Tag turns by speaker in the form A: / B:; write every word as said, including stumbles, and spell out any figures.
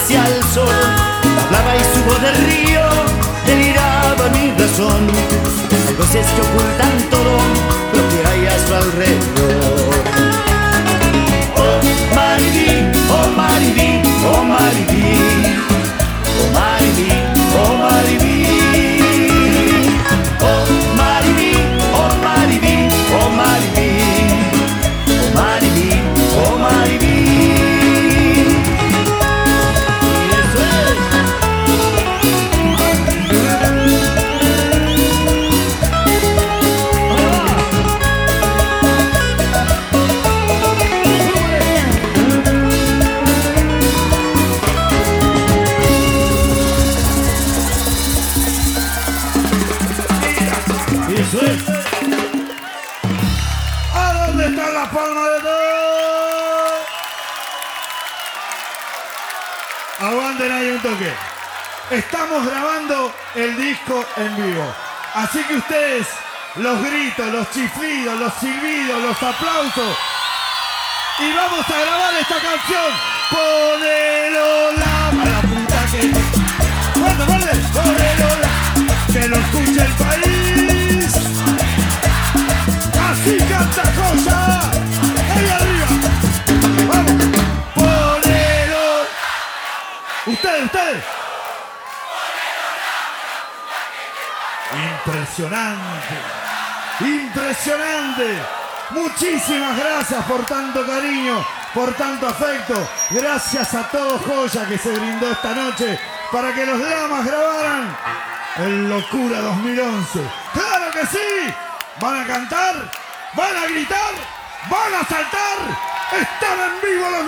A: hacia el sol. Hablaba y su voz de río deliraba mi razón. Hay voces que ocultan todo lo que hay a su alrededor. Oh Maribí, oh Maribí, oh Maribí, oh Maribí, oh Maribí, oh Maribí, oh Maribí, oh Maribí, oh Maribí, oh Maribí.
B: ¿A dónde están las palmas de todos? Aguanten ahí un toque. Estamos grabando el disco en vivo. Así que ustedes, los gritos, los chiflidos, los silbidos, los aplausos. Y vamos a grabar esta canción. Ponelo la... A la puta que... ¡Fuerte, fuerte! Ponelo la... Que lo escuche el país. Así canta Joya. Ahí arriba. Vamos. Ponelo. Ustedes, ustedes. Impresionante. Impresionante. Muchísimas gracias por tanto cariño, por tanto afecto. Gracias a todo Joya que se brindó esta noche para que los Lamas grabaran el Locura dos mil once. ¡Claro que sí! ¿Van a cantar? ¿Van a gritar? ¿Van a saltar? ¡Están en vivo los